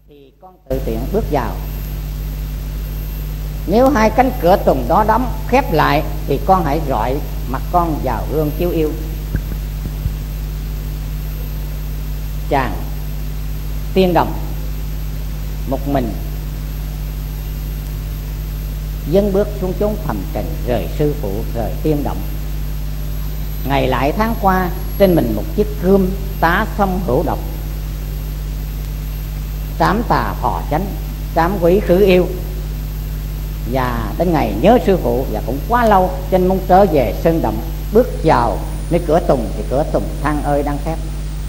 thì con tự tiện bước vào. Nếu hai cánh cửa tùng đó đóng khép lại thì con hãy rọi mặt con vào gương chiếu yêu. Chàng tiên đồng một mình dấn bước xuống chốn phàm trần, rời sư phụ, rời tiên động. Ngày lại tháng qua, trên mình một chiếc gươm tá sông hữu độc, trám tà phò chánh, trám quỷ khứ yêu. Và đến ngày nhớ sư phụ, và cũng quá lâu trên muốn trở về sơn động. Bước vào nơi cửa tùng thì cửa tùng than ơi đang khép.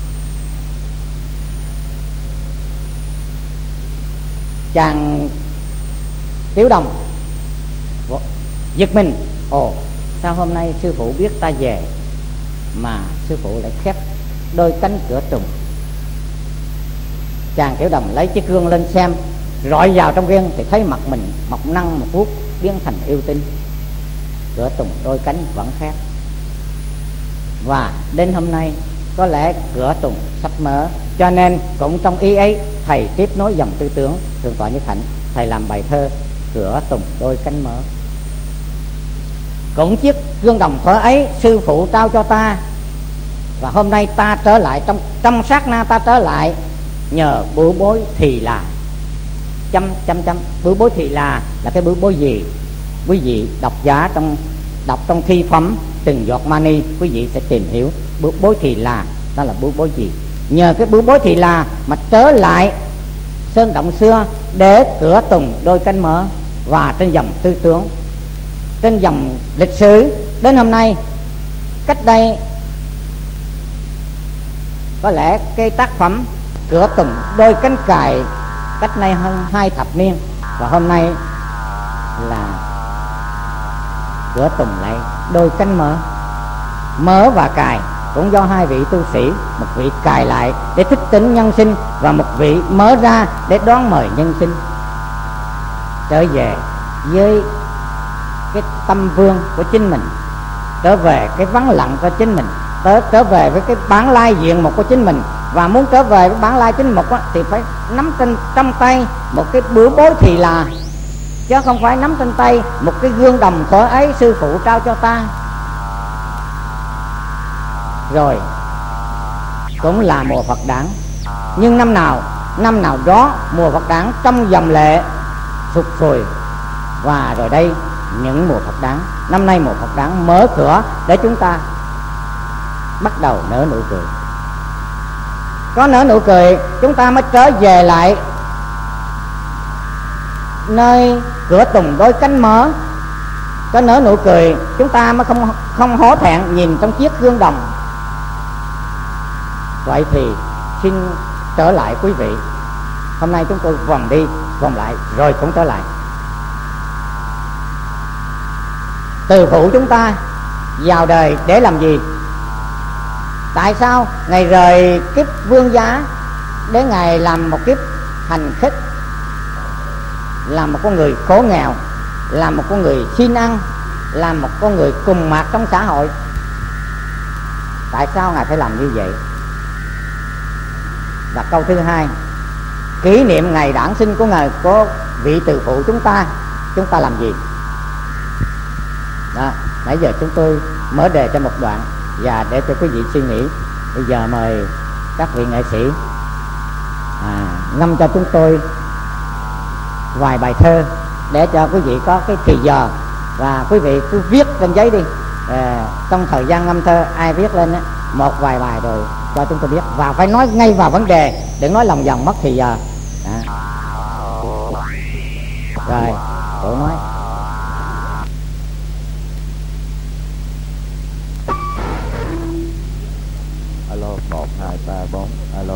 Chàng Tiểu Đồng giật mình, ồ sao hôm nay sư phụ biết ta về mà sư phụ lại khép đôi cánh cửa tùng. Chàng Tiểu Đồng lấy chiếc gương lên xem, rọi vào trong gương thì thấy mặt mình mọc năng một vuốt biến thành yêu tinh. Cửa tùng đôi cánh vẫn khép. Và đến hôm nay có lẽ cửa tùng sắp mở, cho nên cũng trong ý ấy thầy tiếp nối dòng tư tưởng Thượng tọa Nhất Hạnh. Thầy làm bài thơ Cửa tùng đôi cánh mở. Cũng chiếc gương đồng thuở ấy sư phụ trao cho ta, và hôm nay ta trở lại, trong sát na ta trở lại nhờ bửu bối thì là bửu bối thì là cái bửu bối gì? Quý vị đọc giả đọc trong thi phẩm Từng Giọt Mani, quý vị sẽ tìm hiểu bửu bối thì là đó là bửu bối gì. Nhờ cái bửu bối thì là mà trở lại sơn động xưa để cửa tùng đôi cánh mở. Và trên dòng tư tưởng, trên dòng lịch sử đến hôm nay, cách đây có lẽ cái tác phẩm Cửa tùng đôi cánh cài cách nay hơn 2 thập niên, và hôm nay là cửa tùng lại đôi cánh mở. Mở và cài cũng do hai vị tu sĩ, một vị cài lại để thức tỉnh nhân sinh, và một vị mở ra để đón mời nhân sinh trở về với cái tâm vương của chính mình, trở về cái vắng lặng của chính mình, trở về với cái bản lai diện mục của chính mình. Và muốn trở về với bản lai chính mục thì phải nắm trong tay một cái bửu bối thì là, chứ không phải nắm trên tay một cái gương đồng thuở ấy sư phụ trao cho ta. Rồi cũng là mùa Phật đản, nhưng năm nào đó mùa Phật đản trong dòng lệ sụt sùi. Và rồi đây những mùa Phật đản, năm nay mùa Phật đản mở cửa để chúng ta bắt đầu nở nụ cười. Có nở nụ cười chúng ta mới trở về lại nơi cửa tùng đôi cánh mở. Có nở nụ cười chúng ta mới không hổ thẹn nhìn trong chiếc gương đồng. Vậy thì xin trở lại quý vị. Hôm nay chúng tôi vòng đi vòng lại rồi cũng trở lại. Từ phụ chúng ta vào đời để làm gì? Tại sao Ngài rời kiếp vương giá để Ngài làm một kiếp hành khất, làm một con người khổ nghèo, làm một con người xin ăn, làm một con người cùng mạc trong xã hội? Tại sao Ngài phải làm như vậy? Và câu thứ hai, kỷ niệm ngày đản sinh của Ngài, có vị từ phụ chúng ta làm gì? Đó, nãy giờ chúng tôi mở đề cho một đoạn và để cho quý vị suy nghĩ. Bây giờ mời các vị nghệ sĩ ngâm cho chúng tôi vài bài thơ để cho quý vị có cái thì giờ, và quý vị cứ viết trên giấy đi. Trong thời gian ngâm thơ ai viết lên một vài bài rồi cho chúng tôi biết, và phải nói ngay vào vấn đề, đừng nói lòng vòng mất thì giờ. Rồi cổ nói. Alo 1 2 3 4 alo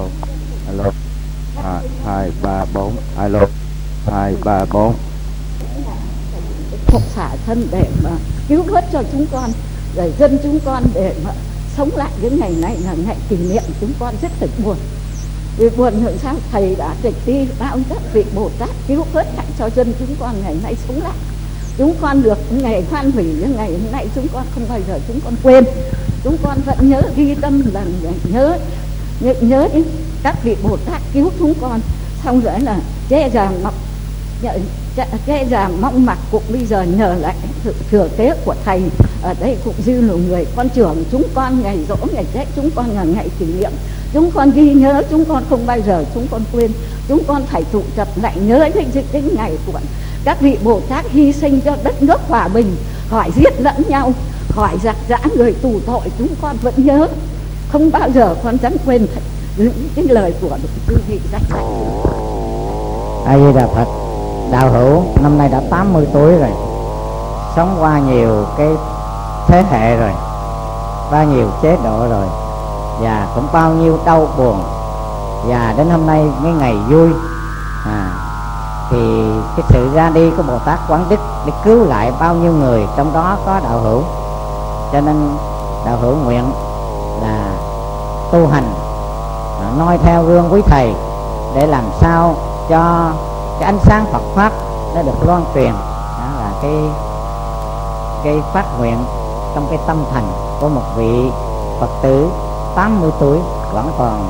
2 3 4 alo 2 3 4. Phục xả thân để mà cứu vớt cho chúng con, rồi dân chúng con để mà sống lại cái ngày này là ngày kỷ niệm. Chúng con rất là buồn. Vì buồn hơn sao thầy đã tịch đi bao các vị Bồ Tát cứu vớt lại cho dân chúng con ngày nay sống lại. Chúng con được ngày khoan hủy, nhưng ngày hôm nay chúng con không bao giờ chúng con quên. Chúng con vẫn nhớ ghi tâm là nhớ đến các vị Bồ Tát cứu chúng con xong rồi là che già mọc cái già mong mặc cũng bây giờ nhờ lại sự thừa kế của thầy ở đây cũng dư là người con trưởng chúng con ngày dỗ ngày Tết chúng con là ngày kỷ niệm, chúng con ghi nhớ, chúng con không bao giờ chúng con quên, chúng con phải tụ tập lại nhớ cái ngày của các vị Bồ Tát hy sinh cho đất nước hòa bình, khỏi giết lẫn nhau, khỏi giặc giã người tù tội, chúng con vẫn nhớ, không bao giờ con dám quên những cái lời của quý vị dạy dạy. A Di Đà Phật. Đạo hữu năm nay đã 80 tuổi rồi, sống qua nhiều cái thế hệ rồi, qua nhiều chế độ rồi, và cũng bao nhiêu đau buồn, và đến hôm nay cái ngày vui thì cái sự ra đi của Bồ Tát Quán Đức để cứu lại bao nhiêu người, trong đó có đạo hữu. Cho nên đạo hữu nguyện là tu hành noi theo gương quý thầy để làm sao cho cái ánh sáng Phật pháp nó được loan truyền. Đó là cái phát nguyện trong cái tâm thành của một vị Phật tử 80 tuổi vẫn còn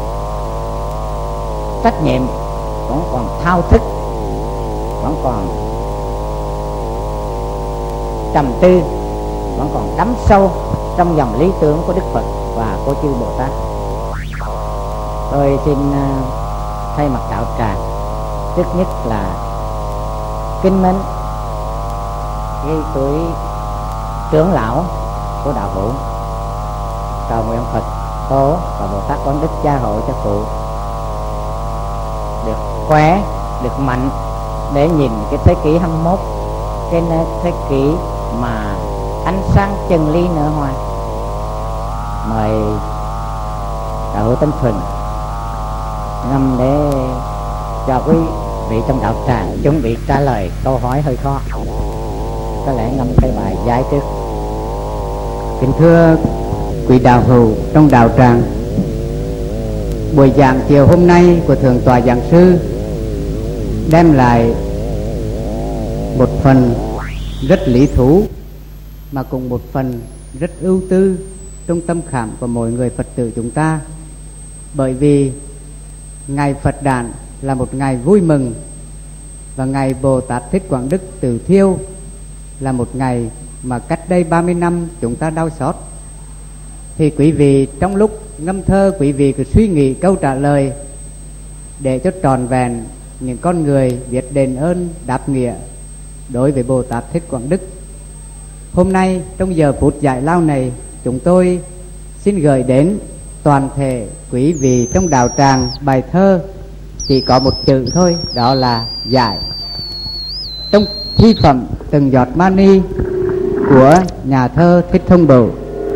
trách nhiệm, vẫn còn thao thức, vẫn còn trầm tư, vẫn còn đắm sâu trong dòng lý tưởng của Đức Phật và của chư Bồ Tát. Tôi xin thay mặt đạo tràng trước nhất là kính mến cái tuổi trưởng lão của đạo hữu, cầu nguyện Phật Tổ và Bồ Tát Quán Đức gia hộ cho cụ được khỏe, được mạnh để nhìn cái thế kỷ 21, cái thế kỷ mà ánh sáng chân lý nở hoa. Mời đạo hữu Tấn Phừng ngâm để cho quý vị trong đạo tràng chuẩn bị trả lời câu hỏi hơi khó. Có lẽ ngâm cái bài giải trước. Kính thưa quý đạo hữu trong đạo tràng, buổi giảng chiều hôm nay của Thượng tọa giảng sư đem lại một phần rất lý thú mà cùng một phần rất ưu tư trong tâm khảm của mỗi người Phật tử chúng ta. Bởi vì ngày Phật đản là một ngày vui mừng, và ngày Bồ Tát Thích Quảng Đức Từ Thiêu là một ngày mà cách đây 30 năm chúng ta đau xót. Thì quý vị trong lúc ngâm thơ, quý vị cứ suy nghĩ câu trả lời để cho tròn vẹn những con người biết đền ơn đáp nghĩa đối với Bồ Tát Thích Quảng Đức. Hôm nay trong giờ phút giải lao này, chúng tôi xin gửi đến toàn thể quý vị trong đạo tràng bài thơ chỉ có một chữ thôi, đó là giải. Trong thi phẩm Từng Giọt Mani của nhà thơ Thích Thông Bửu,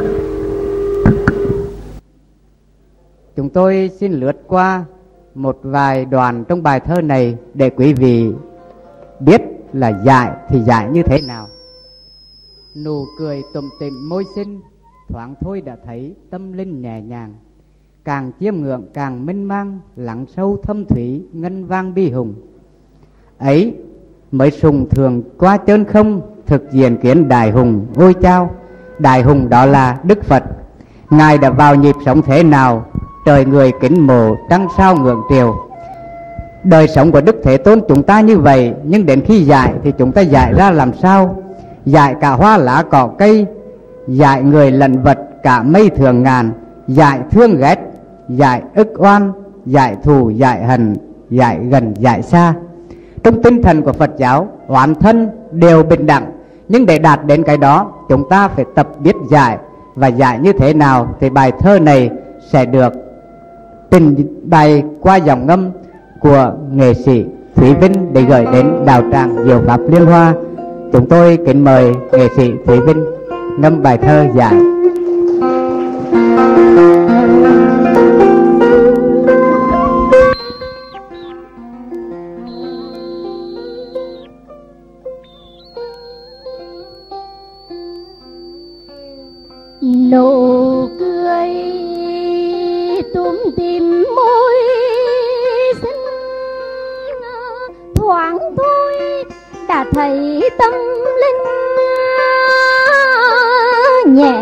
chúng tôi xin lướt qua một vài đoạn trong bài thơ này để quý vị biết là giải thì giải như thế nào. Nụ cười tủm tỉm môi xinh, thoáng thôi đã thấy tâm linh nhẹ nhàng, càng chiêm ngưỡng càng mênh mang, lắng sâu thâm thủy ngân vang bi hùng. Ấy mới sùng thường qua chân không, thực diện kiến đại hùng ôi chao. Đại hùng đó là Đức Phật. Ngài đã vào nhịp sống thế nào, trời người kính mộ trăng sao ngưỡng triều. Đời sống của Đức Thế Tôn chúng ta như vậy, nhưng đến khi dạy thì chúng ta dạy ra làm sao? Dạy cả hoa lá cỏ cây, dạy người lẫn vật cả mây thường ngàn, dạy thương ghét, dạy ức oan, dạy thù, dạy hận, dạy gần, dạy xa. Trong tinh thần của Phật giáo, oán thân đều bình đẳng, nhưng để đạt đến cái đó chúng ta phải tập biết dạy. Và dạy như thế nào thì bài thơ này sẽ được trình bày qua dòng ngâm của nghệ sĩ Thúy Vinh để gửi đến đạo tràng Diệu Pháp Liên Hoa. Chúng tôi kính mời nghệ sĩ Thúy Vinh ngâm bài thơ giải. Nụ cười tủm tỉm môi xinh, thoáng thôi đã thấy tâm linh nhẹ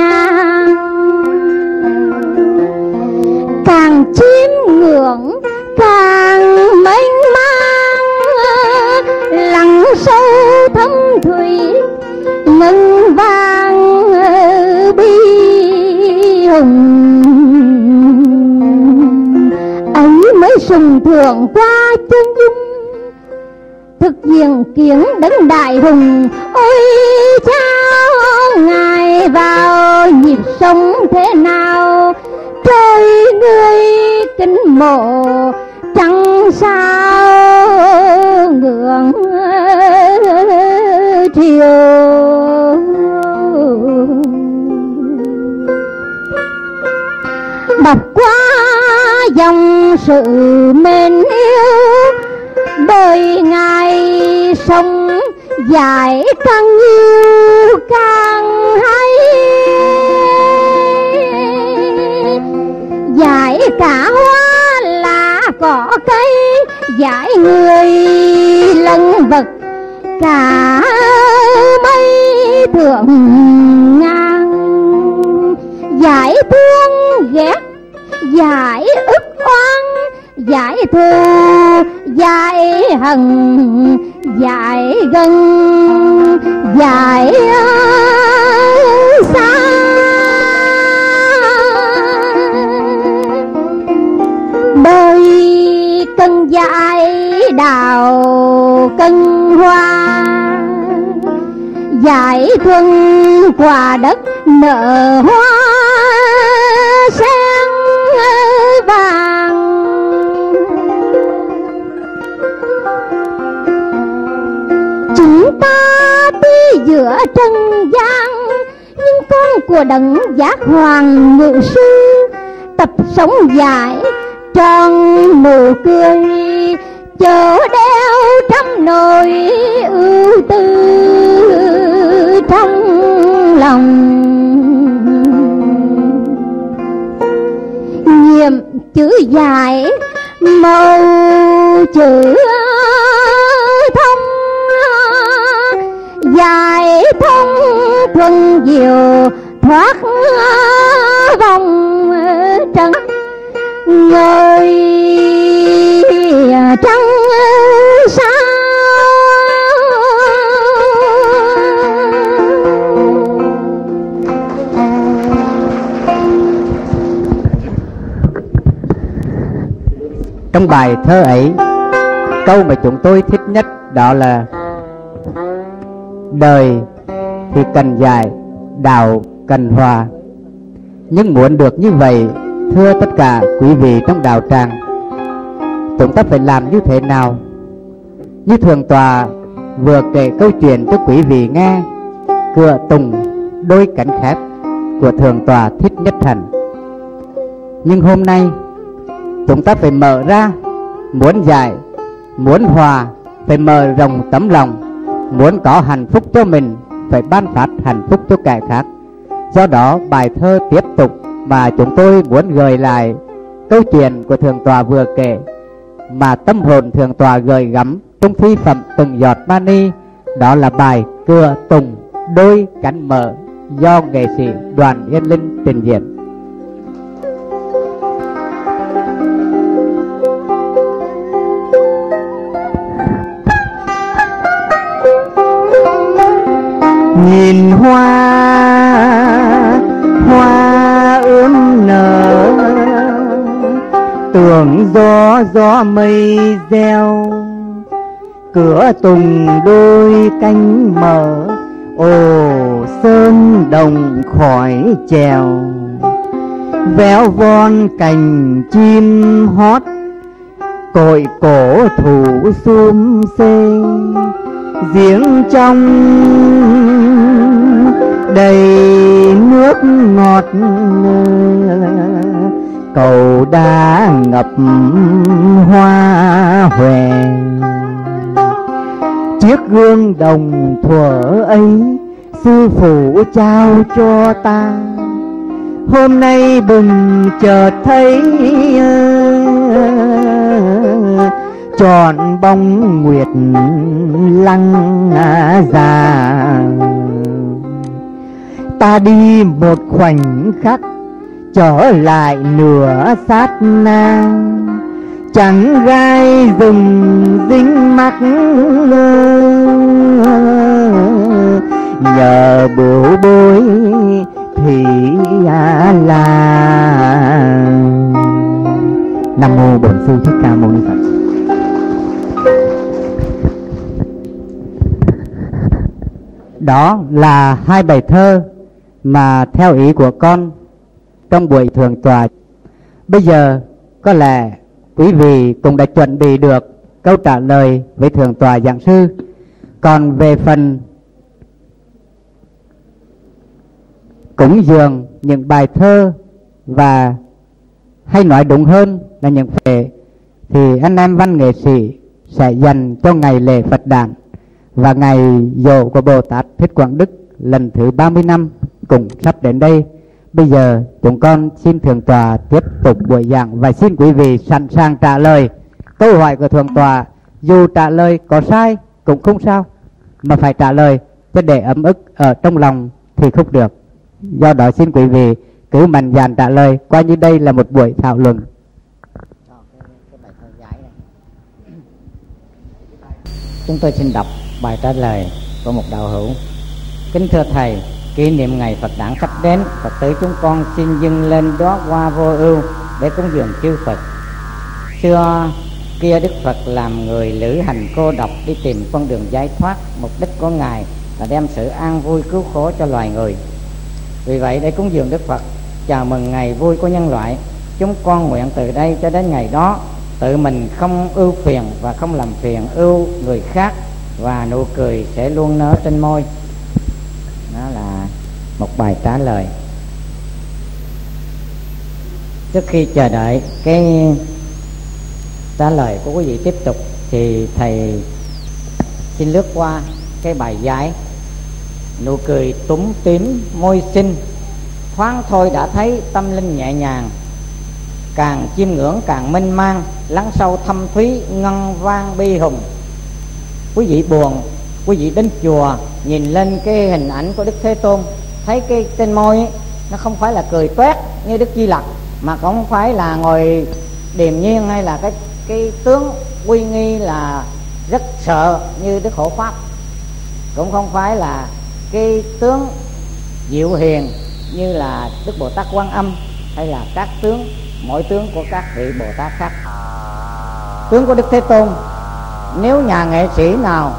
nhàng, càng chiêm ngưỡng càng mênh mang, lặng sâu thâm thủy ngân vang bi hùng. Ấy mới sùng thượng qua chân dung, thực diện kiến đấng đại hùng. Ôi chao ngài vào nhịp sống thế nào, trời người kính mộ chẳng sao ngưỡng triều. Đọc qua dòng sự mến yêu, đời ngài sống dài càng nhiều càng hay. Giải cả hoa lá cỏ cây, giải người lân vật cả mây thượng ngang. Giải thương ghét, giải ức oan, giải thù, giải hận, giải gân, giải xa. Đời cần giải đào cần hoa, giải thuần quả đất nở hoa sen vàng. Chúng ta tuy giữa trần gian, nhưng con của đấng giác hoàng ngự sư, tập sống dài tròn nụ cười, chớ đeo trăm nỗi ưu tư trong lòng. Nhiệm chữ dài màu chữ thông, dài thông thuần diệu thoát vòng trần. Người trăng sao trong bài thơ ấy, câu mà chúng tôi thích nhất đó là đời thì cần giải, đạo cần hòa. Nhưng muốn được như vậy, thưa tất cả quý vị trong đạo tràng, chúng ta phải làm như thế nào? Như Thượng tọa vừa kể câu chuyện cho quý vị nghe, Cửa Tùng đôi cánh khép của Thượng tọa Thích Nhất Hạnh. Nhưng hôm nay chúng ta phải mở ra, muốn giải, muốn hòa, phải mở rộng tấm lòng, muốn có hạnh phúc cho mình, phải ban phát hạnh phúc cho kẻ khác. Do đó bài thơ tiếp tục mà chúng tôi muốn gửi lại câu chuyện của Thượng tọa vừa kể, mà tâm hồn Thượng tọa gửi gắm trong thi phẩm Từng Giọt Mani, đó là bài Cửa Tùng đôi cánh mở do nghệ sĩ Đoàn Yên Linh trình diễn. Nhìn hoa, hoa ươm nở, tưởng gió mây reo. Cửa Tùng đôi cánh mở, ồ sơn đồng khỏi chèo. Véo von cành chim hót, cội cổ thụ xum xê. Giếng trong đầy nước ngọt, cầu đá ngập hoa hòe. Chiếc gương đồng thuở ấy sư phụ trao cho ta, hôm nay bừng chợt thấy tròn bóng nguyệt lăng già. Ta đi một khoảnh khắc, trở lại nửa sát na, chẳng gai dùng dính mắt, nhờ bửu bối thì là. Nam mô Bổn Sư Thích Ca Mâu Ni Phật. Đó là hai bài thơ mà theo ý của con trong buổi thượng tọa. Bây giờ có lẽ quý vị cũng đã chuẩn bị được câu trả lời với thượng tọa giảng sư. Còn về phần cúng dường những bài thơ, và hay nói đúng hơn là những phệ, thì anh em văn nghệ sĩ sẽ dành cho ngày lễ Phật đản và ngày giỗ của Bồ Tát Thích Quảng Đức lần thứ 30 năm cũng sắp đến đây. Bây giờ chúng con xin thượng tọa tiếp tục buổi giảng và xin quý vị sẵn sàng trả lời câu hỏi của thượng tọa. Dù trả lời có sai cũng không sao, mà phải trả lời, chứ để ấm ức ở trong lòng thì không được. Do đó xin quý vị cứ mạnh dạn trả lời, coi như đây là một buổi thảo luận. Chúng tôi xin đọc bài trả lời của một đạo hữu. Kính thưa thầy, kỷ niệm ngày Phật đản sắp đến, Phật tử chúng con xin dâng lên đóa hoa vô ưu để cúng dường chư Phật. Xưa kia Đức Phật làm người lữ hành cô độc đi tìm con đường giải thoát. Mục đích của Ngài là đem sự an vui cứu khổ cho loài người. Vì vậy để cúng dường Đức Phật, chào mừng ngày vui của nhân loại, chúng con nguyện từ đây cho đến ngày đó tự mình không ưu phiền và không làm phiền ưu người khác, và nụ cười sẽ luôn nở trên môi. Đó là một bài trả lời. Trước khi chờ đợi cái trả lời của quý vị tiếp tục thì thầy xin lướt qua cái bài giải. Nụ cười túm tím môi xinh, thoáng thôi đã thấy tâm linh nhẹ nhàng, càng chiêm ngưỡng càng mênh mang, lắng sâu thâm thúy ngân vang bi hùng. Quý vị buồn, quý vị đến chùa nhìn lên cái hình ảnh của Đức Thế Tôn, thấy cái trên môi ấy, nó không phải là cười toét như Đức Di Lặc, mà cũng không phải là ngồi điềm nhiên hay là cái tướng uy nghi là rất sợ như Đức Hộ Pháp, cũng không phải là cái tướng dịu hiền như là Đức Bồ Tát Quan Âm hay là các tướng, mỗi tướng của các vị Bồ Tát khác. Tướng của Đức Thế Tôn, nếu nhà nghệ sĩ nào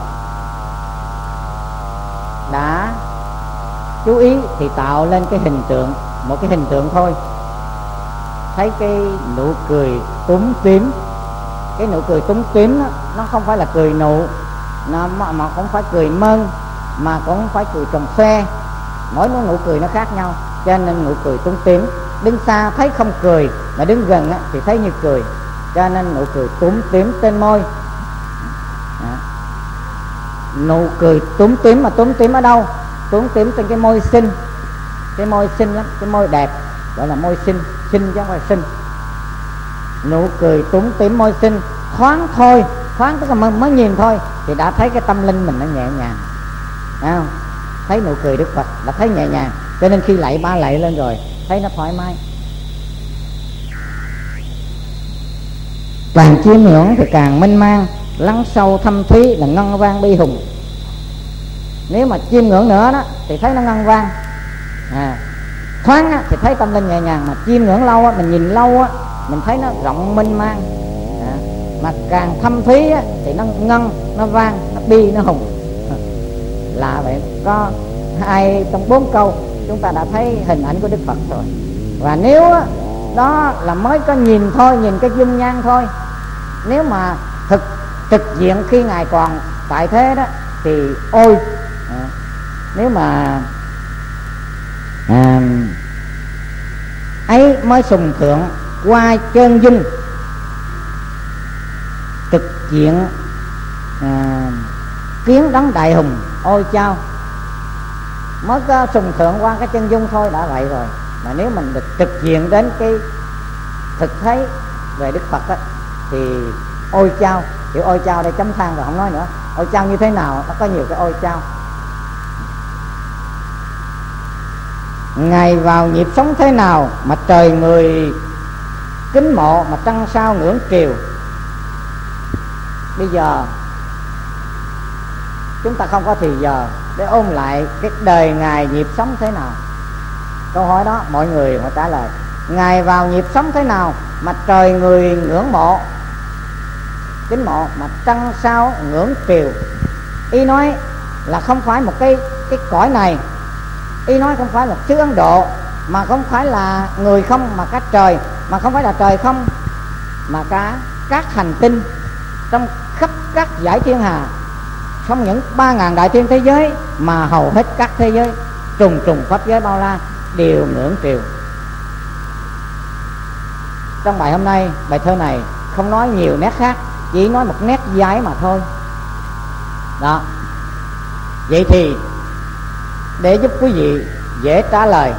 đã chú ý thì tạo lên cái hình tượng, một cái hình tượng thôi, thấy cái nụ cười túm tím. Cái nụ cười túm tím đó, nó không phải là cười nụ, mà không phải cười mơn, mà cũng không phải cười tròn phe. Mỗi nụ cười nó khác nhau, cho nên nụ cười túm tím. Đứng xa thấy không cười, mà đứng gần thì thấy như cười, cho nên nụ cười túm tím trên môi. Nụ cười túm tím, mà túm tím ở đâu? Túm tím trên cái môi xinh. Cái môi xinh lắm, cái môi đẹp, gọi là môi xinh, xinh chứ không phải xinh. Nụ cười túm tím môi xinh, thoáng thôi, thoáng tức là mới nhìn thôi thì đã thấy cái tâm linh mình nó nhẹ nhàng. Thấy không? Thấy nụ cười Đức Phật là thấy nhẹ nhàng, cho nên khi lạy ba lạy lên rồi thấy nó thoải mái. Càng chiêm ngưỡng thì càng mênh mang, lắng sâu thâm thúy là ngân vang bi hùng. Nếu mà chiêm ngưỡng nữa đó thì thấy nó ngân vang, thoáng thì thấy tâm linh nhẹ nhàng. Mà chiêm ngưỡng lâu mình nhìn lâu mình thấy nó rộng mênh mang, mà càng thâm thúy thì nó ngân, nó vang, nó bi, nó hùng. Là vậy. Có hai trong 4 câu chúng ta đã thấy hình ảnh của Đức Phật rồi. Và nếu đó là mới có nhìn thôi, nhìn cái dung nhan thôi, nếu mà trực diện khi Ngài còn tại thế đó thì ôi, nếu mà ấy mới sùng thượng qua chân dung, trực diện kiến đấng đại hùng, ôi chao. Mới có sùng thượng qua cái chân dung thôi đã vậy rồi, mà nếu mình được trực diện đến cái thực thấy về Đức Phật thì ôi chao. Chữ ôi chao đây chấm than rồi không nói nữa. Ôi chao như thế nào? Nó có nhiều cái ôi chao. Ngài vào nhịp sống thế nào mà trời người kính mộ, mà trăng sao ngưỡng kiều, Bây giờ chúng ta không có thì giờ để ôn lại cái đời Ngài nhịp sống thế nào. Câu hỏi đó mọi người họ trả lời: Ngài vào nhịp sống thế nào mà trời người ngưỡng mộ, kính mộ, mà trăng sao ngưỡng triều. Y nói là không phải một cái cõi này, y nói không phải một xứ Ấn Độ, mà không phải là người không, mà cả trời, mà không phải là trời không, mà cả các hành tinh trong khắp các dải thiên hà, trong những 3.000 đại thiên thế giới, mà hầu hết các thế giới trùng trùng pháp giới bao la đều ngưỡng triều. Trong bài hôm nay, bài thơ này không nói nhiều nét khác, chỉ nói một nét giái mà thôi. Đó. Vậy thì để giúp quý vị dễ trả lời,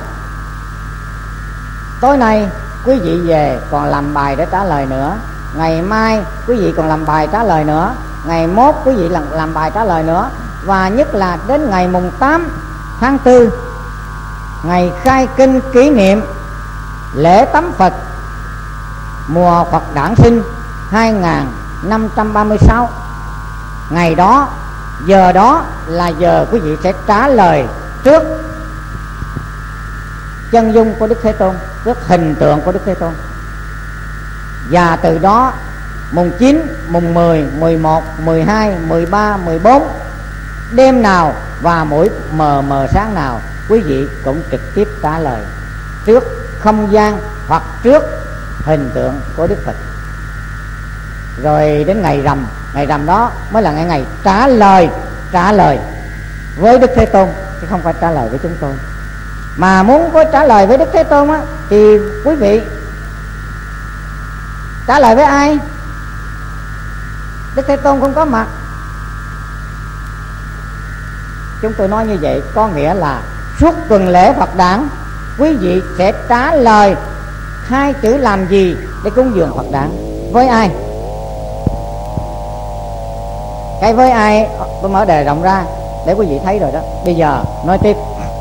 tối nay quý vị về còn làm bài để trả lời nữa, ngày mai quý vị còn làm bài trả lời nữa, ngày mốt quý vị làm bài trả lời nữa, và nhất là đến ngày mùng 8 tháng 4, ngày khai kinh kỷ niệm lễ tắm Phật mùa Phật đản sinh 2536. Ngày đó, giờ đó là giờ quý vị sẽ trả lời trước chân dung của Đức Thế Tôn, trước hình tượng của Đức Thế Tôn. Và từ đó mùng 9, mùng 10, 11, 12, 13, 14, đêm nào và mỗi mờ sáng nào, quý vị cũng trực tiếp trả lời trước không gian hoặc trước hình tượng của Đức Phật. Rồi đến ngày rằm đó mới là ngày trả lời với Đức Thế Tôn, chứ không phải trả lời với chúng tôi. Mà muốn có trả lời với Đức Thế Tôn á, thì quý vị trả lời với ai? Đức Thế Tôn không có mặt. Chúng tôi nói như vậy có nghĩa là suốt tuần lễ Phật đản, quý vị sẽ trả lời 2 chữ làm gì để cúng dường Phật đản. Với ai? Cái với ai tôi mở đề rộng ra để quý vị thấy rồi đó. Bây giờ nói tiếp.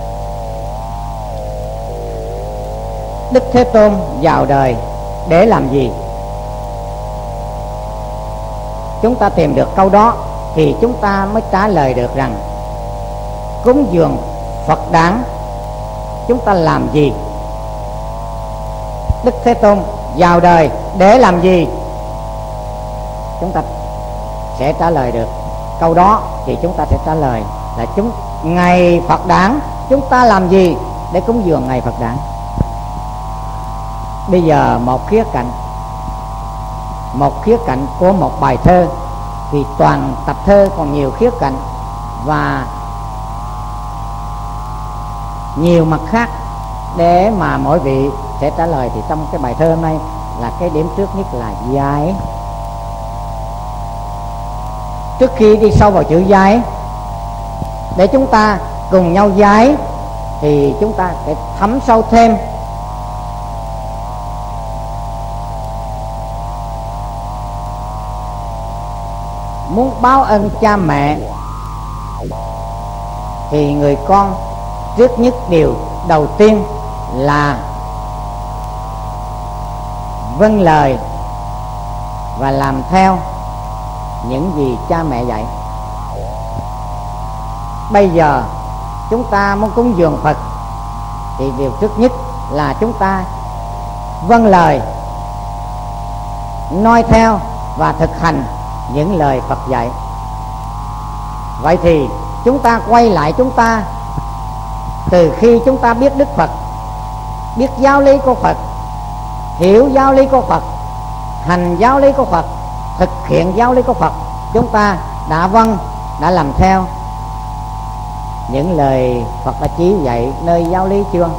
Đức Thế Tôn vào đời để làm gì? Chúng ta tìm được câu đó thì chúng ta mới trả lời được rằng cúng dường Phật đản chúng ta làm gì? Đức Thế Tôn vào đời để làm gì? Chúng ta sẽ trả lời được câu đó thì chúng ta sẽ trả lời là ngày Phật đản chúng ta làm gì để cúng dường ngày Phật đản. Bây giờ một khía cạnh của một bài thơ, vì toàn tập thơ còn nhiều khía cạnh và nhiều mặt khác để mà mỗi vị sẽ trả lời. Thì trong cái bài thơ hôm nay là cái điểm trước nhất là giải. Trước khi đi sâu vào chữ giải, để chúng ta cùng nhau giải, thì chúng ta sẽ thấm sâu thêm muốn báo ơn cha mẹ. Thì người con trước nhất điều đầu tiên là vâng lời và làm theo những gì cha mẹ dạy. Bây giờ chúng ta muốn cúng dường Phật thì điều trước nhất là chúng ta vâng lời, noi theo và thực hành những lời Phật dạy. Vậy thì chúng ta quay lại, chúng ta từ khi chúng ta biết Đức Phật, biết giáo lý của Phật, hiểu giáo lý của Phật, hành giáo lý của Phật, thực hiện giáo lý của Phật, chúng ta đã làm theo những lời Phật đã chỉ dạy nơi giáo lý chưa?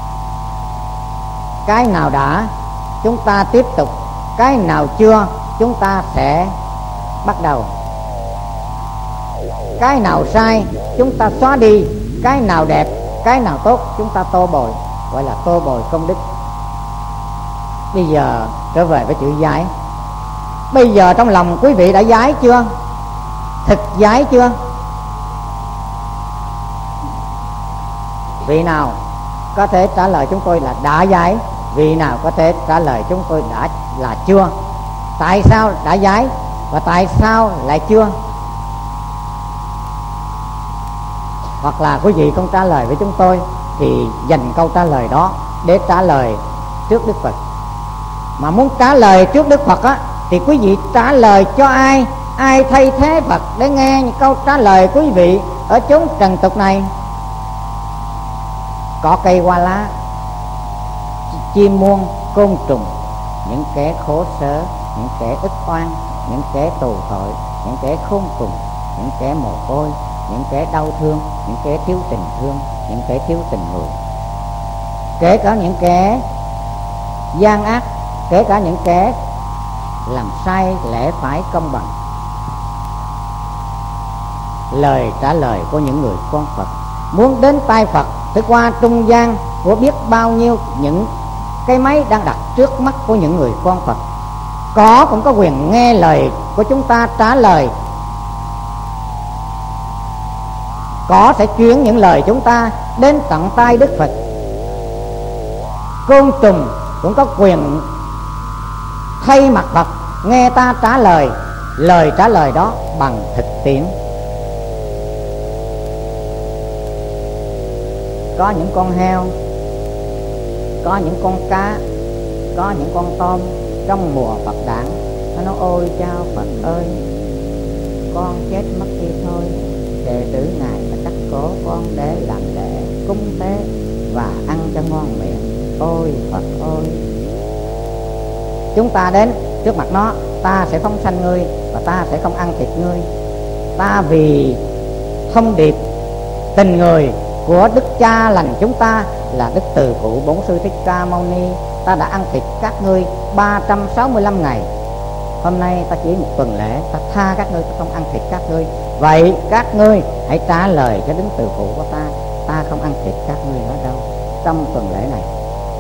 Cái nào đã, chúng ta tiếp tục. Cái nào chưa, chúng ta sẽ bắt đầu. Cái nào sai, chúng ta xóa đi. Cái nào đẹp, cái nào tốt, chúng ta tô bồi, gọi là tô bồi công đức. Bây giờ trở về với chữ giải. Bây giờ trong lòng quý vị đã giải chưa? Thực giải chưa? Vị nào có thể trả lời chúng tôi là đã giải? Vị nào có thể trả lời chúng tôi đã là chưa? Tại sao đã giải? và tại sao lại chưa? Hoặc là quý vị không trả lời với chúng tôi thì dành câu trả lời đó để trả lời trước Đức Phật. Mà muốn trả lời trước Đức Phật á, thì quý vị trả lời cho ai? Ai thay thế Phật để nghe những câu trả lời của quý vị ở chốn trần tục này? Có cây hoa lá, chim muôn, côn trùng, những kẻ khổ sở, những kẻ ức oan, những kẻ tù tội, những kẻ khốn cùng, những kẻ mồ côi, những kẻ đau thương, những kẻ thiếu tình thương, những kẻ thiếu tình người, kể cả những kẻ gian ác, kể cả những kẻ làm sai lẽ phải công bằng. Lời trả lời của những người con Phật muốn đến tai Phật phải qua trung gian của biết bao nhiêu những cái máy đang đặt trước mắt của những người con Phật. Cỏ cũng có quyền nghe lời của chúng ta trả lời. Cỏ sẽ chuyển những lời chúng ta đến tận tay Đức Phật. Côn trùng cũng có quyền thay mặt Phật nghe ta trả lời. Lời trả lời đó bằng thực tiễn. Có những con heo, có những con cá, có những con tôm trong mùa Phật đản, nó nói: ôi chao Phật ơi, con chết mất đi thôi, đệ tử ngài phải cắt cổ con để làm lễ cúng tế và ăn cho ngon miệng. Ôi Phật ơi, chúng ta đến trước mặt nó, ta sẽ không sanh ngươi và ta sẽ không ăn thịt ngươi. Ta vì thông điệp tình người của Đức Cha lành chúng ta là Đức Từ Phụ Bổn Sư Thích Ca Mâu Ni, ta đã ăn thịt các ngươi 365 ngày. Hôm nay ta chỉ một tuần lễ, ta tha các ngươi, ta không ăn thịt các ngươi. Vậy các ngươi hãy trả lời cho Đức Từ Phụ của ta, ta không ăn thịt các ngươi nữa đâu trong tuần lễ này.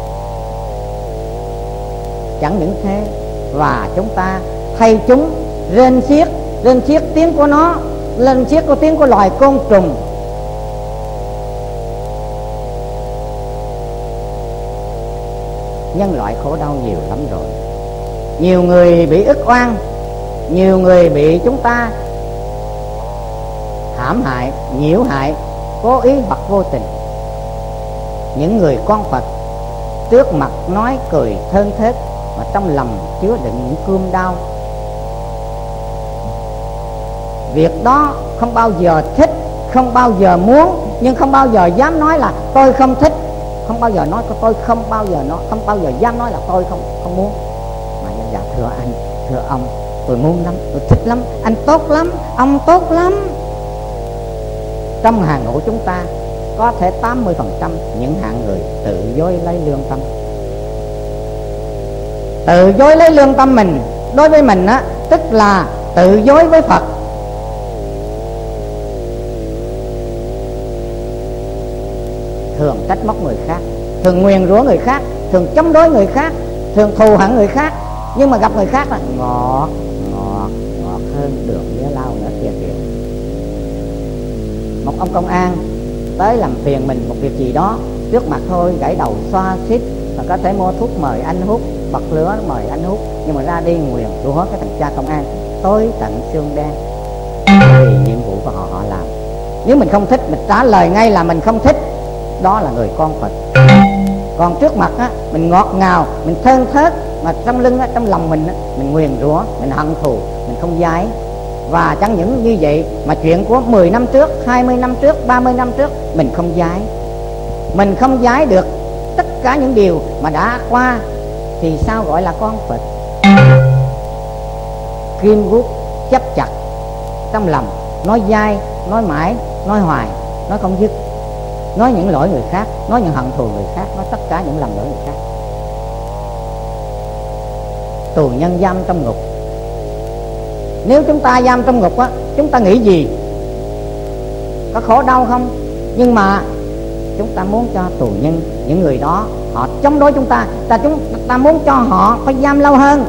Chẳng những thế, và chúng ta thay chúng rên xiết tiếng của nó, lên xiết của tiếng của loài côn trùng. Nhân loại khổ đau nhiều lắm rồi. Nhiều người bị ức oan, nhiều người bị chúng ta hãm hại, nhiễu hại, cố ý hoặc vô tình. Những người con Phật trước mặt nói cười thơn thớt, mà trong lòng chứa đựng những cươm đau. Việc đó không bao giờ thích, không bao giờ muốn, nhưng không bao giờ dám nói là tôi không thích, không bao giờ nói tôi không bao giờ nói, không bao giờ dám nói là tôi không muốn. Mà dạ thưa anh, thưa ông, tôi muốn lắm, tôi thích lắm, anh tốt lắm, ông tốt lắm. Trong hàng ngũ chúng ta có thể 80% những hạng người tự dối lấy lương tâm. Tự dối lấy lương tâm mình đối với mình á, tức là tự dối với Phật. Thường trách móc người khác, thường nguyền rủa người khác, thường chống đối người khác, thường thù hận người khác, nhưng mà gặp người khác là ngọt hơn đường mía lau nữa kìa kìa. Một ông công an tới làm phiền mình một việc gì đó, trước mặt thôi gãy đầu xoa xít, và có thể mua thuốc mời anh hút, bật lửa mời anh hút, nhưng mà ra đi nguyền rủa cái thằng cha công an tối tận xương đen. Vì nhiệm vụ của họ làm. Nếu mình không thích, mình trả lời ngay là mình không thích, đó là người con Phật. Còn trước mặt á, mình ngọt ngào, mình thơn thớt, mà trong lưng á, trong lòng mình á, mình nguyền rủa, mình hận thù, mình không dái. Và chẳng những như vậy mà chuyện của 10 năm trước, 20 năm trước, 30 năm trước mình không dái. Mình không dái được tất cả những điều mà đã qua, thì sao gọi là con Phật? Kim guốc chấp chặt trong lòng, nói dai, nói mãi, nói hoài, nói không dứt, nói những lỗi người khác, nói những hận thù người khác, nói tất cả những lầm lỗi người khác. Tù nhân giam trong ngục. Nếu chúng ta giam trong ngục á, chúng ta nghĩ gì? Có khổ đau không? Nhưng mà chúng ta muốn cho tù nhân, những người đó họ chống đối chúng ta muốn cho họ phải giam lâu hơn.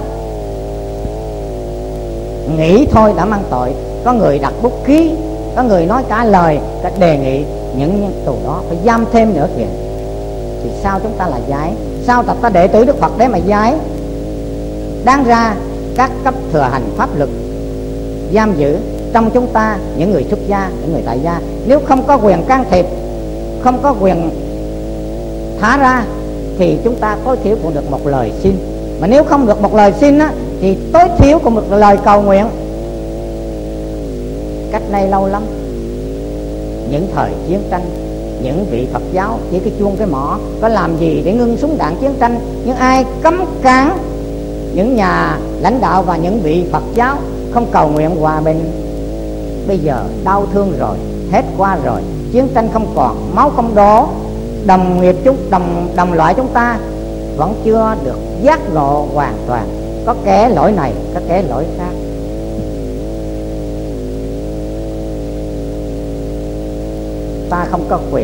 Nghĩ thôi đã mang tội. Có người đặt bút ký, có người nói cả lời, cả đề nghị những tù đó phải giam thêm nữa kìa. Thì sao chúng ta là giái? Sao ta đệ tử Đức Phật để mà giái? Đáng ra các cấp thừa hành pháp luật giam giữ. Trong chúng ta, những người xuất gia, những người tại gia, nếu không có quyền can thiệp, không có quyền thả ra, thì chúng ta tối thiểu cũng được một lời xin. Mà nếu không được một lời xin á, thì tối thiểu cũng một lời cầu nguyện. Cách nay lâu lắm, những thời chiến tranh, những vị Phật giáo chỉ cái chuông cái mỏ có làm gì để ngưng súng đạn chiến tranh. Nhưng ai cấm cản những nhà lãnh đạo và những vị Phật giáo không cầu nguyện hòa bình? Bây giờ đau thương rồi, hết qua rồi, chiến tranh không còn, máu không đổ, đồng nghiệp đồng loại chúng ta vẫn chưa được giác ngộ hoàn toàn. Có kẻ lỗi này, có kẻ lỗi khác. Ta không có quyền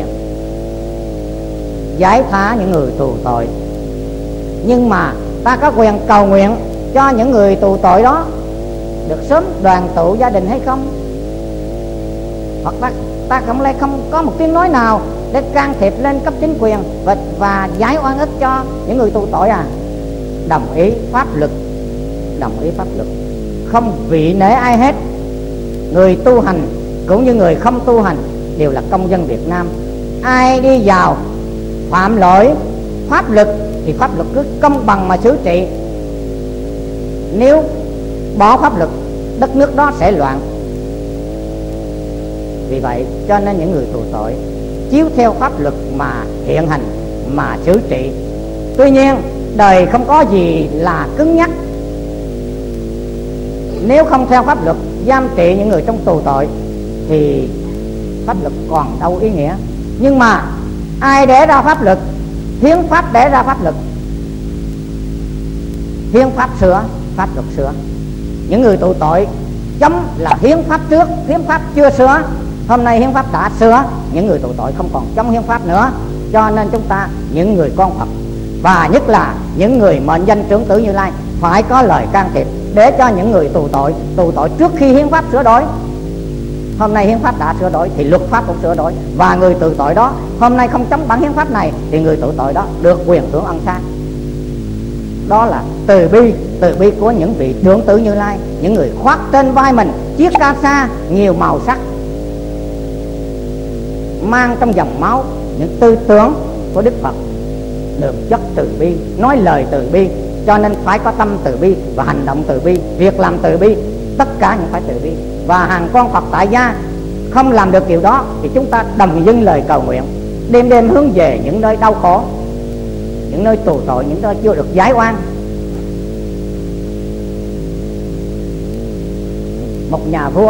giải tha những người tù tội, nhưng mà ta có quyền cầu nguyện cho những người tù tội đó được sớm đoàn tụ gia đình hay không? Hoặc ta không lẽ không có một tiếng nói nào để can thiệp lên cấp chính quyền và giải oan ức cho những người tù tội à? Đồng ý pháp luật, đồng ý pháp luật, không vị nể ai hết. Người tu hành cũng như người không tu hành đều là công dân Việt Nam. Ai đi vào phạm lỗi pháp luật thì pháp luật cứ công bằng mà xử trị. Nếu bỏ pháp luật, đất nước đó sẽ loạn. Vì vậy cho nên những người tù tội chiếu theo pháp luật mà hiện hành, mà xử trị. Tuy nhiên đời không có gì là cứng nhắc. Nếu không theo pháp luật giam trị những người trong tù tội thì pháp luật còn đâu ý nghĩa. Nhưng mà ai để ra pháp luật? Hiến pháp để ra pháp luật. Hiến pháp sửa, pháp luật sửa. Những người tù tội chống là hiến pháp trước, hiến pháp chưa sửa. Hôm nay hiến pháp đã sửa, những người tù tội không còn chống hiến pháp nữa. Cho nên chúng ta, những người con Phật, và nhất là những người mệnh danh trưởng tử Như Lai, phải có lời can thiệp để cho những người tù tội trước khi hiến pháp sửa đổi. Hôm nay hiến pháp đã sửa đổi thì luật pháp cũng sửa đổi, và người tù tội đó hôm nay không chống bản hiến pháp này thì người tù tội đó được quyền hưởng ân xá. Đó là từ bi của những vị trưởng tử Như Lai, những người khoác trên vai mình chiếc ca sa nhiều màu sắc, mang trong dòng máu những tư tưởng của Đức Phật, được chất từ bi, nói lời từ bi. Cho nên phải có tâm từ bi và hành động từ bi, việc làm từ bi, tất cả những phải từ bi. Và hàng con Phật tại gia không làm được điều đó thì chúng ta đồng dưng lời cầu nguyện, đêm đêm hướng về những nơi đau khổ, những nơi tù tội, những nơi chưa được giải oan. Một nhà vua,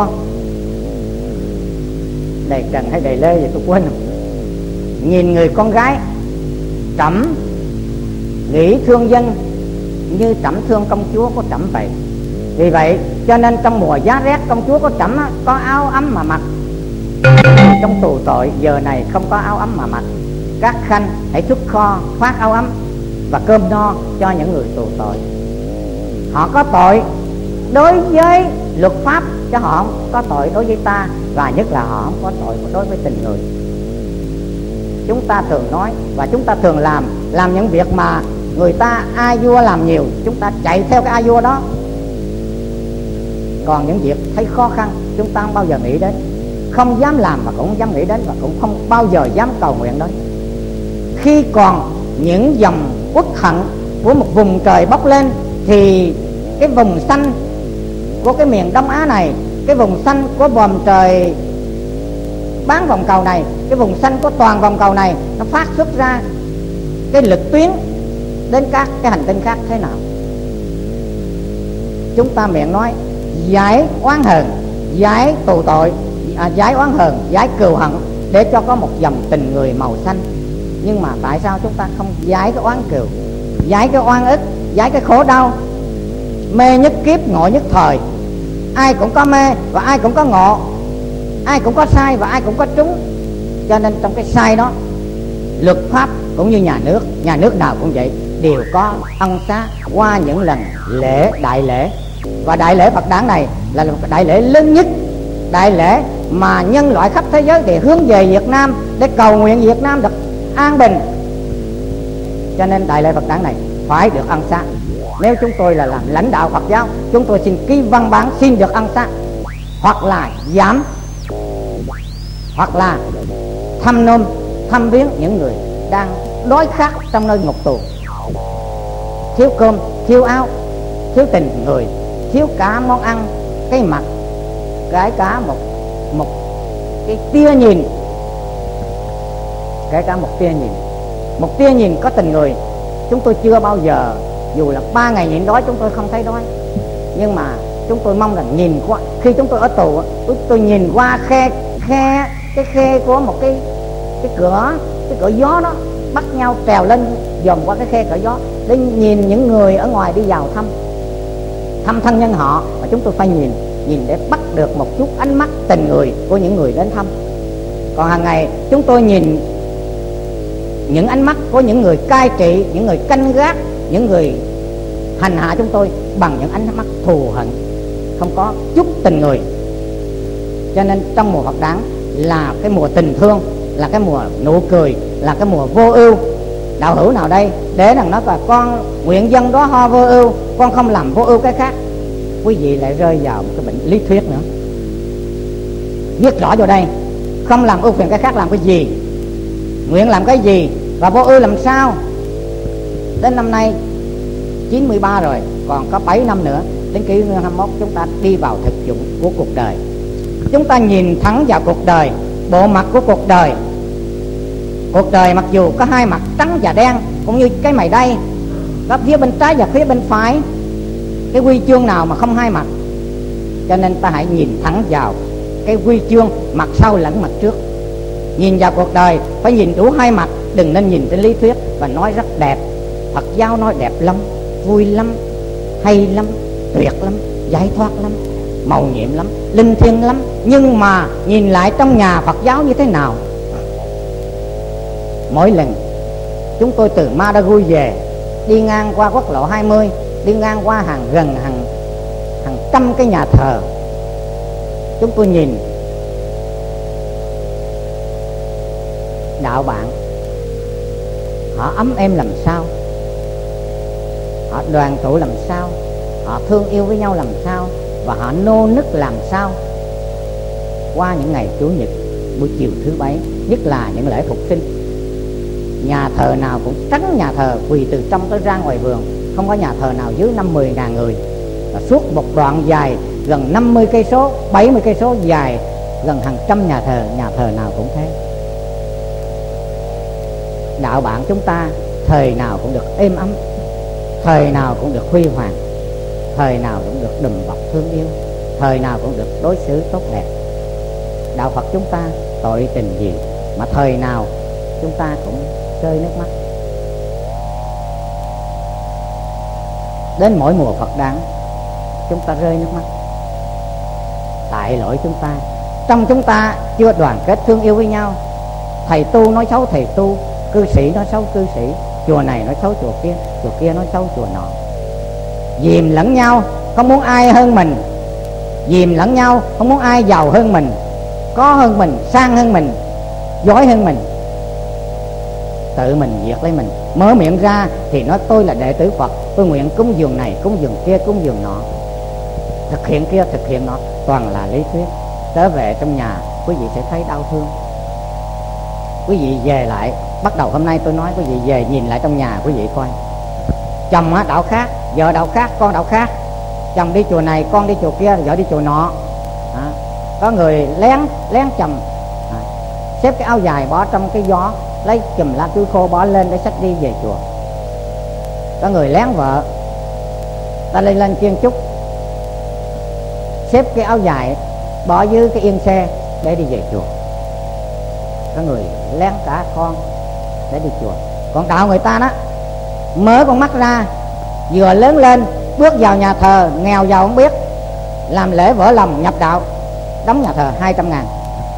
Đề Trần hay Đề Lê gì tôi quên rồi, nhìn người con gái Trẫm nghĩ thương dân như Trẫm thương công chúa của Trẫm vậy. Vì vậy cho nên trong mùa giá rét, công chúa của Trẫm có áo ấm mà mặc. Trong tù tội giờ này không có áo ấm mà mặc. Các khanh hãy xuất kho phát áo ấm và cơm no cho những người tù tội. Họ có tội đối với luật pháp, chứ họ không có tội đối với ta, và nhất là họ không có tội đối với tình người. Chúng ta thường nói và chúng ta thường làm những việc mà người ta ai vua làm nhiều, chúng ta chạy theo cái ai vua đó. Còn những việc thấy khó khăn chúng ta không bao giờ nghĩ đến, không dám làm và cũng không dám nghĩ đến, và cũng không bao giờ dám cầu nguyện đến. Khi còn những dòng uất hận của một vùng trời bốc lên thì cái vùng xanh của cái miền Đông Á này, cái vùng xanh của vòm trời bán vòng cầu này, cái vùng xanh của toàn vòng cầu này, nó phát xuất ra cái lực tuyến đến các cái hành tinh khác thế nào. Chúng ta miệng nói giải oán hờn, giải tù tội, giải oán hờn, giải cừu hận để cho có một dòng tình người màu xanh. Nhưng mà tại sao chúng ta không giải cái oán cừu, giải cái oan ức, giải cái khổ đau? Mê nhất kiếp, ngộ nhất thời. Ai cũng có mê và ai cũng có ngộ, ai cũng có sai và ai cũng có trúng. Cho nên trong cái sai đó, luật pháp cũng như nhà nước nào cũng vậy, đều có ân xá qua những lần đại lễ. Và đại lễ Phật đản này là một đại lễ lớn nhất, đại lễ mà nhân loại khắp thế giới để hướng về Việt Nam, để cầu nguyện Việt Nam được an bình. Cho nên đại lễ Phật đản này phải được ân xá. Nếu chúng tôi là làm lãnh đạo Phật giáo, chúng tôi xin ký văn bản xin được ân xá. hoặc là giảm, hoặc là thăm viếng những người đang đói khát trong nơi ngục tù, thiếu cơm, thiếu áo, thiếu tình người, thiếu cả món ăn, cái mặt, kể cả một cái tia nhìn, kể cả một tia nhìn có tình người. Chúng tôi chưa bao giờ, dù là 3 ngày nhịn đói chúng tôi không thấy đói, nhưng mà chúng tôi mong rằng nhìn qua, khi chúng tôi ở tù, tôi nhìn qua cái khe của một cái cửa gió đó, bắt nhau trèo lên dòm qua cái khe cửa gió để nhìn những người ở ngoài đi vào thăm thân nhân họ, và chúng tôi phải nhìn để bắt được một chút ánh mắt tình người của những người đến thăm. Còn hàng ngày chúng tôi nhìn những ánh mắt của những người cai trị, những người canh gác, những người hành hạ chúng tôi bằng những ánh mắt thù hận, không có chút tình người. Cho nên trong mùa Phật đản là cái mùa tình thương, là cái mùa nụ cười, là cái mùa vô ưu. Đạo hữu nào đây để rằng nói là con nguyện dân đó ho vô ưu, con không làm vô ưu cái khác, quý vị lại rơi vào một cái bệnh lý thuyết nữa. Viết rõ vào đây, không làm ưu phiền cái khác làm cái gì, nguyện làm cái gì và vô ưu làm sao. Đến năm nay 93 rồi, còn có 7 năm nữa đến kỷ nguyên 21 chúng ta đi vào thực dụng của cuộc đời. Chúng ta nhìn thẳng vào cuộc đời, bộ mặt của cuộc đời. Cuộc đời mặc dù có hai mặt trắng và đen, cũng như cái mày đây, có phía bên trái và phía bên phải, cái huy chương nào mà không hai mặt. Cho nên ta hãy nhìn thẳng vào cái huy chương, mặt sau lẫn mặt trước. Nhìn vào cuộc đời phải nhìn đủ hai mặt, đừng nên nhìn trên lý thuyết và nói rất đẹp. Phật giáo nói đẹp lắm, vui lắm, hay lắm, tuyệt lắm, giải thoát lắm, màu nhiệm lắm, linh thiêng lắm. Nhưng mà nhìn lại trong nhà Phật giáo như thế nào? Mỗi lần chúng tôi từ Madagui về, đi ngang qua quốc lộ 20, đi ngang qua hàng trăm cái nhà thờ, chúng tôi nhìn đạo bạn họ ấm êm làm sao, họ đoàn tụ làm sao, họ thương yêu với nhau làm sao, và họ nô nức làm sao qua những ngày Chủ nhật, buổi chiều thứ Bảy, nhất là những lễ phục sinh. Nhà thờ nào cũng trắng nhà thờ, quỳ từ trong tới ra ngoài vườn, không có nhà thờ nào dưới 50 ngàn người. Và suốt một đoạn dài gần 50 cây số, 70 cây số dài, gần hàng trăm nhà thờ nào cũng thế. Đạo bạn chúng ta thời nào cũng được êm ấm, thời nào cũng được huy hoàng, thời nào cũng được đùm bọc thương yêu, thời nào cũng được đối xử tốt đẹp. Đạo Phật chúng ta tội tình gì mà thời nào chúng ta cũng rơi nước mắt. Đến mỗi mùa Phật đản chúng ta rơi nước mắt, tại lỗi chúng ta. Trong chúng ta chưa đoàn kết thương yêu với nhau. Thầy tu nói xấu thầy tu, cư sĩ nói xấu cư sĩ, chùa này nói xấu chùa kia nói xấu chùa nọ. Dìm lẫn nhau, không muốn ai hơn mình. Dìm lẫn nhau, không muốn ai giàu hơn mình, có hơn mình, sang hơn mình, giỏi hơn mình. Tự mình diệt lấy mình. Mở miệng ra thì nói tôi là đệ tử Phật, tôi nguyện cúng dường này, cúng dường kia, cúng dường nọ, thực hiện kia, thực hiện nọ, toàn là lý thuyết. Trở về trong nhà quý vị sẽ thấy đau thương. Quý vị về lại, bắt đầu hôm nay tôi nói quý vị về nhìn lại trong nhà quý vị coi. Chồng đạo khác, vợ đạo khác, con đạo khác. Chồng đi chùa này, con đi chùa kia, vợ đi chùa nọ. Có người lén chồng, xếp cái áo dài bỏ trong cái gió, lấy chùm lá chuối khô bỏ lên để xách đi về chùa. Có người lén vợ, ta lên chiên trúc, xếp cái áo dài bỏ dưới cái yên xe để đi về chùa. Có người lén cả con để đi chùa. Còn đạo người ta đó, mở con mắt ra, vừa lớn lên bước vào nhà thờ, nghèo giàu không biết, làm lễ vỡ lòng nhập đạo, đóng nhà thờ 200 ngàn,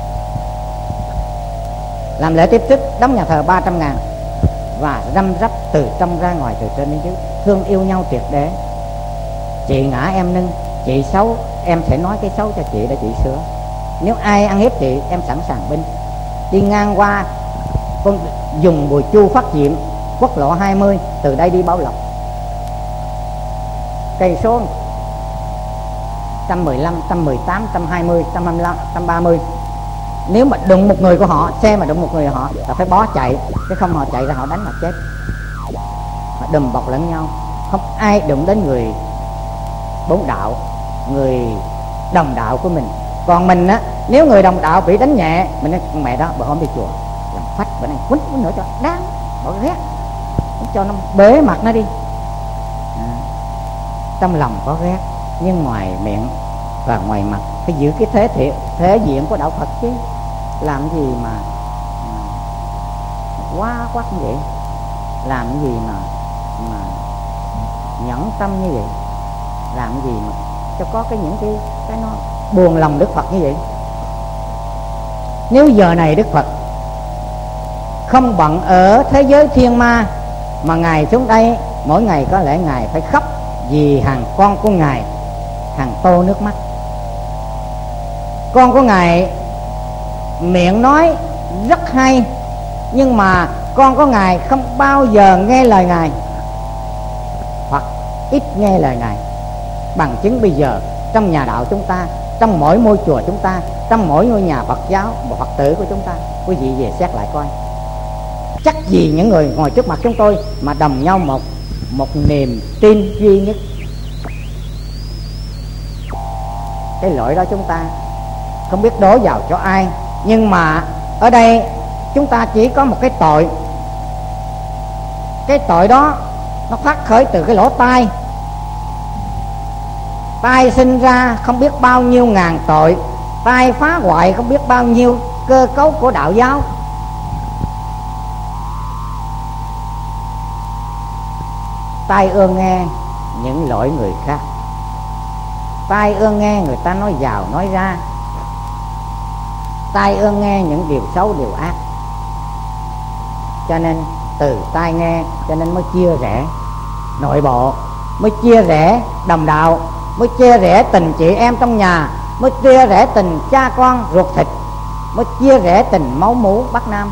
làm lễ tiếp sức đóng nhà thờ 300 ngàn, và răm rắp từ trong ra ngoài, từ trên đến dưới, thương yêu nhau triệt để. Chị ngã em nâng, chị xấu em sẽ nói cái xấu cho chị để chị sửa. Nếu ai ăn hiếp chị em sẵn sàng binh. Đi ngang qua con dùng Bùi Chu Phát Diệm, quốc lộ 20, từ đây đi Bảo Lộc, cây số 115, 118, 120, 125, 130. Nếu mà đụng một người của họ, xe mà đụng một người của họ là phải bó chạy, chứ không họ chạy ra họ đánh là chết. Họ đùm bọc lẫn nhau, không ai đụng đến người bốn đạo, người đồng đạo của mình. Còn mình á, nếu người đồng đạo bị đánh nhẹ, mình nói con mẹ đó bữa hôm đi chùa làm phách, bữa nay quýnh nữa cho đáng, bỏ ghét, cho nó bế mặt nó đi. Trong lòng có ghét, nhưng ngoài miệng và ngoài mặt phải giữ cái thể diện của đạo Phật chứ. Làm gì mà quá quắc như vậy, làm gì mà nhẫn tâm như vậy, làm gì mà cho có những cái nó buồn lòng Đức Phật như vậy. Nếu giờ này Đức Phật không bận ở thế giới thiên ma, mà Ngài xuống đây mỗi ngày có lẽ Ngài phải khóc vì hàng con của Ngài hàng tô nước mắt. Con của Ngài miệng nói rất hay, nhưng mà con của Ngài không bao giờ nghe lời Ngài, hoặc ít nghe lời Ngài. Bằng chứng bây giờ trong nhà đạo chúng ta, trong mỗi ngôi chùa chúng ta, trong mỗi ngôi nhà Phật giáo và Phật tử của chúng ta, quý vị về xét lại coi. Chắc gì những người ngồi trước mặt chúng tôi mà đồng nhau một niềm tin duy nhất. Cái lỗi đó chúng ta không biết đổ vào cho ai, nhưng mà ở đây chúng ta chỉ có một cái tội. Cái tội đó nó phát khởi từ cái lỗ tai. Tai sinh ra không biết bao nhiêu ngàn tội, tai phá hoại không biết bao nhiêu cơ cấu của đạo giáo. Tai ưa nghe những lỗi người khác, tai ưa nghe người ta nói vào nói ra, tai ưa nghe những điều xấu điều ác. Cho nên từ tai nghe cho nên mới chia rẽ nội bộ, mới chia rẽ đồng đạo, mới chia rẽ tình chị em trong nhà, mới chia rẽ tình cha con ruột thịt, mới chia rẽ tình máu mủ Bắc Nam.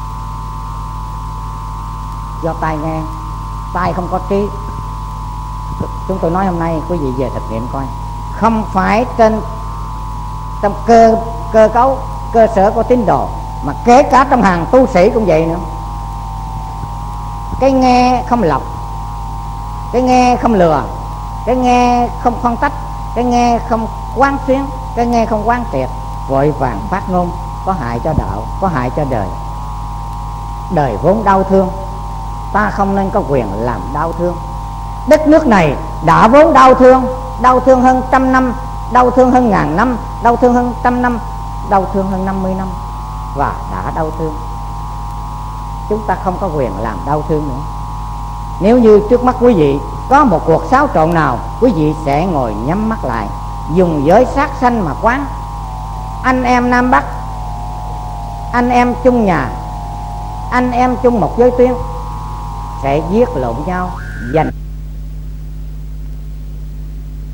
Do tai nghe, tai không có trí. Chúng tôi nói hôm nay quý vị về thực nghiệm coi, không phải trong cơ cấu cơ sở của tín đồ, mà kể cả trong hàng tu sĩ cũng vậy nữa. Cái nghe không lọc, cái nghe không lừa, cái nghe không phân tách, cái nghe không quán xuyến, cái nghe không quán triệt, vội vàng phát ngôn, có hại cho đạo, có hại cho đời. Đời vốn đau thương, ta không nên có quyền làm đau thương. Đất nước này đã vốn đau thương hơn 100 năm, đau thương hơn 1000 năm, đau thương hơn 100 năm, đau thương hơn 50 năm, và đã đau thương. Chúng ta không có quyền làm đau thương nữa. Nếu như trước mắt quý vị có một cuộc xáo trộn nào, quý vị sẽ ngồi nhắm mắt lại, dùng giới sát sanh mà quán. Anh em Nam Bắc, anh em chung nhà, anh em chung một giới tuyến, sẽ giết lộn nhau giành